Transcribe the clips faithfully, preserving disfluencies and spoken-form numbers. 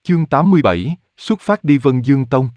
Chương tám mươi bảy, xuất phát đi Vân Dương Tông.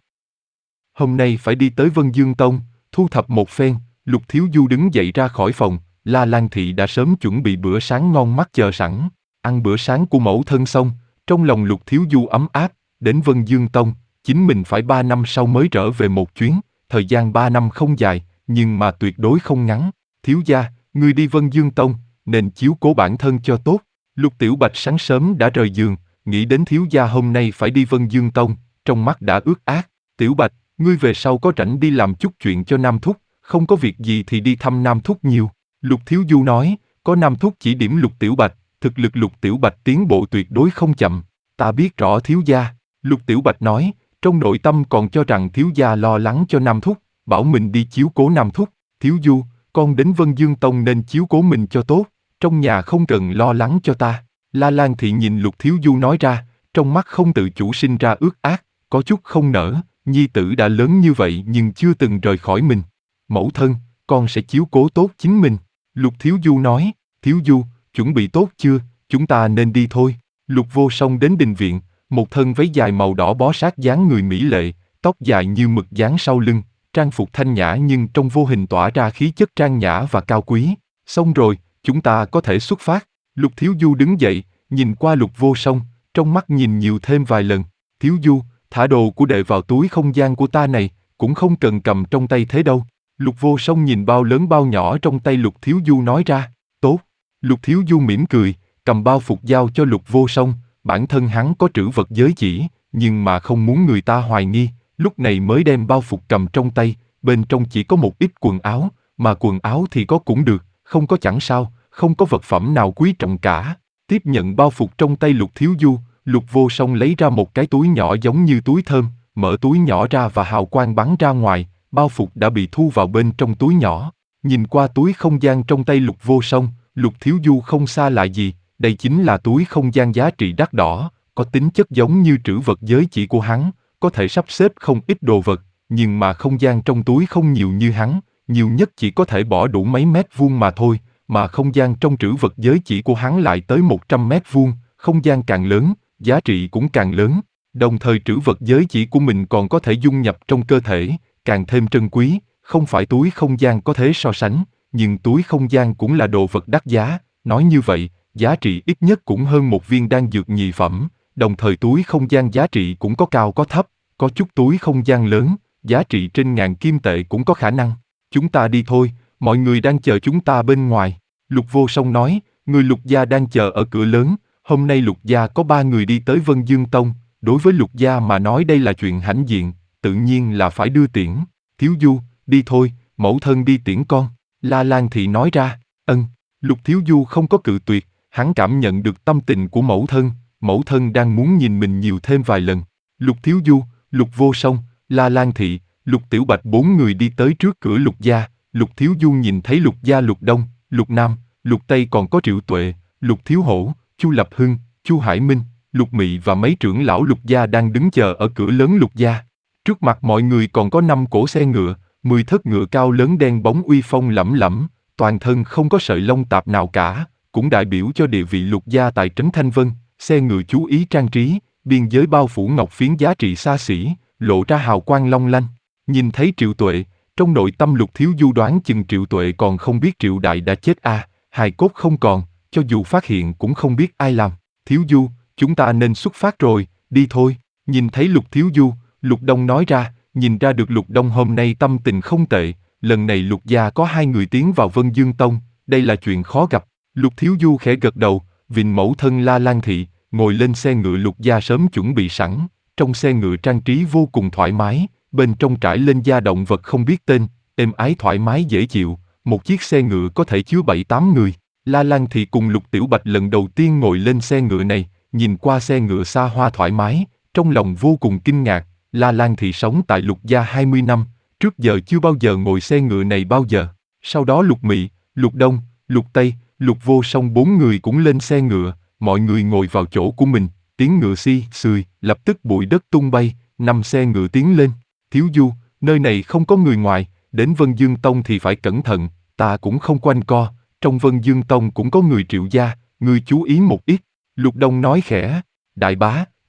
Hôm nay phải đi tới Vân Dương Tông, thu thập một phen. Lục Thiếu Du đứng dậy ra khỏi phòng. La Lan Thị đã sớm chuẩn bị bữa sáng ngon mắt chờ sẵn. Ăn bữa sáng của mẫu thân xong, trong lòng Lục Thiếu Du ấm áp. Đến Vân Dương Tông, chính mình phải ba năm sau mới trở về một chuyến. Thời gian ba năm không dài, nhưng mà tuyệt đối không ngắn. Thiếu gia, ngươi đi Vân Dương Tông, nên chiếu cố bản thân cho tốt. Lục Tiểu Bạch sáng sớm đã rời giường, nghĩ đến thiếu gia hôm nay phải đi Vân Dương Tông, trong mắt đã ướt át. Tiểu Bạch, ngươi về sau có rảnh đi làm chút chuyện cho Nam Thúc, không có việc gì thì đi thăm Nam Thúc nhiều. Lục Thiếu Du nói, có Nam Thúc chỉ điểm Lục Tiểu Bạch, thực lực Lục Tiểu Bạch tiến bộ tuyệt đối không chậm. Ta biết rõ thiếu gia. Lục Tiểu Bạch nói, trong nội tâm còn cho rằng thiếu gia lo lắng cho Nam Thúc, bảo mình đi chiếu cố Nam Thúc. Thiếu Du, con đến Vân Dương Tông nên chiếu cố mình cho tốt, trong nhà không cần lo lắng cho ta. La Lan Thị nhìn Lục Thiếu Du nói ra, trong mắt không tự chủ sinh ra ước ác, có chút không nỡ, nhi tử đã lớn như vậy nhưng chưa từng rời khỏi mình. Mẫu thân, con sẽ chiếu cố tốt chính mình. Lục Thiếu Du nói, Thiếu Du, chuẩn bị tốt chưa, chúng ta nên đi thôi. Lục Vô Song đến đình viện, một thân váy dài màu đỏ bó sát dáng người mỹ lệ, tóc dài như mực dán sau lưng, trang phục thanh nhã nhưng trong vô hình tỏa ra khí chất trang nhã và cao quý. Xong rồi, chúng ta có thể xuất phát. Lục Thiếu Du đứng dậy, nhìn qua Lục Vô Song, trong mắt nhìn nhiều thêm vài lần. Thiếu Du, thả đồ của đệ vào túi không gian của ta này, cũng không cần cầm trong tay thế đâu. Lục Vô Song nhìn bao lớn bao nhỏ trong tay Lục Thiếu Du nói ra, tốt. Lục Thiếu Du mỉm cười, cầm bao phục giao cho Lục Vô Song, bản thân hắn có trữ vật giới chỉ, nhưng mà không muốn người ta hoài nghi, lúc này mới đem bao phục cầm trong tay, bên trong chỉ có một ít quần áo, mà quần áo thì có cũng được, không có chẳng sao, không có vật phẩm nào quý trọng cả. Tiếp nhận bao phục trong tay Lục Thiếu Du, Lục Vô Song lấy ra một cái túi nhỏ giống như túi thơm, mở túi nhỏ ra và hào quang bắn ra ngoài, bao phục đã bị thu vào bên trong túi nhỏ. Nhìn qua túi không gian trong tay Lục Vô Song, Lục Thiếu Du không xa lạ gì, đây chính là túi không gian giá trị đắt đỏ, có tính chất giống như trữ vật giới chỉ của hắn, có thể sắp xếp không ít đồ vật, nhưng mà không gian trong túi không nhiều như hắn, nhiều nhất chỉ có thể bỏ đủ mấy mét vuông mà thôi, mà không gian trong trữ vật giới chỉ của hắn lại tới một trăm mét vuông, không gian càng lớn, giá trị cũng càng lớn, đồng thời trữ vật giới chỉ của mình còn có thể dung nhập trong cơ thể, càng thêm trân quý, không phải túi không gian có thể so sánh, nhưng túi không gian cũng là đồ vật đắt giá, nói như vậy, giá trị ít nhất cũng hơn một viên đan dược nhị phẩm, đồng thời túi không gian giá trị cũng có cao có thấp, có chút túi không gian lớn, giá trị trên ngàn kim tệ cũng có khả năng. Chúng ta đi thôi, mọi người đang chờ chúng ta bên ngoài. Lục Vô Song nói, người Lục gia đang chờ ở cửa lớn, hôm nay Lục gia có ba người đi tới Vân Dương Tông, đối với Lục gia mà nói đây là chuyện hãnh diện, tự nhiên là phải đưa tiễn. Thiếu Du, đi thôi, mẫu thân đi tiễn con. La Lan Thị nói ra, ân. Lục Thiếu Du không có cự tuyệt, hắn cảm nhận được tâm tình của mẫu thân, mẫu thân đang muốn nhìn mình nhiều thêm vài lần. Lục Thiếu Du, Lục Vô Song, La Lan Thị, Lục Tiểu Bạch bốn người đi tới trước cửa Lục gia. Lục Thiếu Du nhìn thấy Lục gia Lục Đông, Lục Nam, Lục Tây còn có Triệu Tuệ, Lục Thiếu Hổ, Chu Lập Hưng, Chu Hải Minh, Lục Mị và mấy trưởng lão Lục gia đang đứng chờ ở cửa lớn Lục gia. Trước mặt mọi người còn có năm cỗ xe ngựa, mười thất ngựa cao lớn đen bóng uy phong lẫm lẫm, toàn thân không có sợi lông tạp nào cả, cũng đại biểu cho địa vị Lục gia tại trấn Thanh Vân. Xe ngựa chú ý trang trí, biên giới bao phủ ngọc phiến giá trị xa xỉ, lộ ra hào quang long lanh. Nhìn thấy Triệu Tuệ, trong nội tâm Lục Thiếu Du đoán chừng Triệu Tuệ còn không biết Triệu Đại đã chết à, hài cốt không còn, cho dù phát hiện cũng không biết ai làm. Thiếu Du, chúng ta nên xuất phát rồi, đi thôi. Nhìn thấy Lục Thiếu Du, Lục Đông nói ra, nhìn ra được Lục Đông hôm nay tâm tình không tệ, lần này Lục gia có hai người tiến vào Vân Dương Tông, đây là chuyện khó gặp. Lục Thiếu Du khẽ gật đầu, vịn mẫu thân La Lan Thị, ngồi lên xe ngựa Lục gia sớm chuẩn bị sẵn, trong xe ngựa trang trí vô cùng thoải mái, bên trong trải lên da động vật không biết tên, êm ái thoải mái dễ chịu, một chiếc xe ngựa có thể chứa bảy tám người. La Lan Thị cùng Lục Tiểu Bạch lần đầu tiên ngồi lên xe ngựa này, nhìn qua xe ngựa xa hoa thoải mái, trong lòng vô cùng kinh ngạc. La Lan Thị sống tại Lục gia hai mươi năm, trước giờ chưa bao giờ ngồi xe ngựa này bao giờ. Sau đó Lục Mị, Lục Đông, Lục Tây, Lục Vô Song bốn người cũng lên xe ngựa, mọi người ngồi vào chỗ của mình, tiếng ngựa xi, xười, lập tức bụi đất tung bay, năm xe ngựa tiến lên. Thiếu Du, nơi này không có người ngoài, đến Vân Dương Tông thì phải cẩn thận, ta cũng không quanh co, trong Vân Dương Tông cũng có người Triệu gia, ngươi chú ý một ít. Lục Đông nói khẽ, đại bá,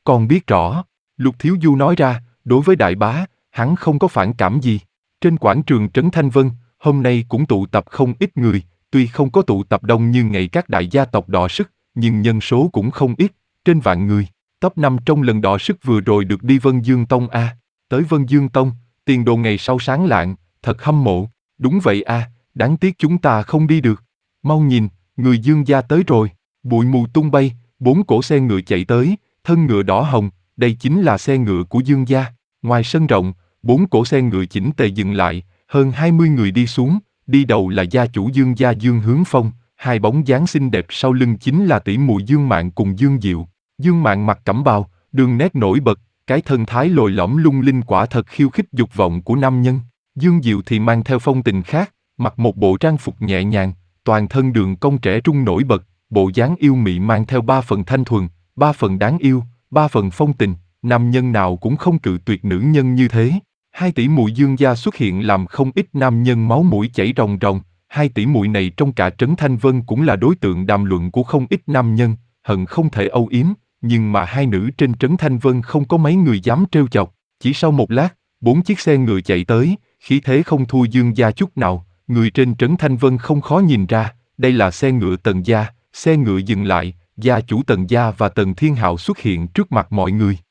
con biết rõ. Lục Thiếu Du nói ra, đối với đại bá, hắn không có phản cảm gì. Trên quảng trường Trấn Thanh Vân, hôm nay cũng tụ tập không ít người, tuy không có tụ tập đông như ngày các đại gia tộc đọ sức, nhưng nhân số cũng không ít, trên vạn người. Top năm trong lần đọ sức vừa rồi được đi Vân Dương Tông a. Tới Vân Dương Tông, tiền đồ ngày sau sáng lạng, thật hâm mộ. Đúng vậy a, đáng tiếc chúng ta không đi được. Mau nhìn, người Dương gia tới rồi. Bụi mù tung bay, bốn cỗ xe ngựa chạy tới, thân ngựa đỏ hồng, đây chính là xe ngựa của Dương gia. Ngoài sân rộng, bốn cỗ xe ngựa chỉnh tề dừng lại, hơn hai mươi người đi xuống, đi đầu là gia chủ Dương gia Dương Hướng Phong, hai bóng dáng xinh đẹp sau lưng chính là tỷ muội Dương Mạn cùng Dương Diệu. Dương Mạn mặc cẩm bào, đường nét nổi bật, cái thân thái lồi lõm lung linh quả thật khiêu khích dục vọng của nam nhân. Dương Diệu thì mang theo phong tình khác, mặc một bộ trang phục nhẹ nhàng, toàn thân đường cong trẻ trung nổi bật, bộ dáng yêu mị mang theo ba phần thanh thuần, ba phần đáng yêu, ba phần phong tình, nam nhân nào cũng không cự tuyệt nữ nhân như thế. Hai tỷ muội Dương gia xuất hiện làm không ít nam nhân máu mũi chảy ròng ròng, hai tỷ muội này trong cả Trấn Thanh Vân cũng là đối tượng đàm luận của không ít nam nhân, hận không thể âu yếm, nhưng mà hai nữ trên Trấn Thanh Vân không có mấy người dám trêu chọc. Chỉ sau một lát, bốn chiếc xe ngựa chạy tới, khí thế không thua Dương gia chút nào, người trên Trấn Thanh Vân không khó nhìn ra, đây là xe ngựa Tần gia. Xe ngựa dừng lại, gia chủ Tần gia và Tần Thiên Hạo xuất hiện trước mặt mọi người.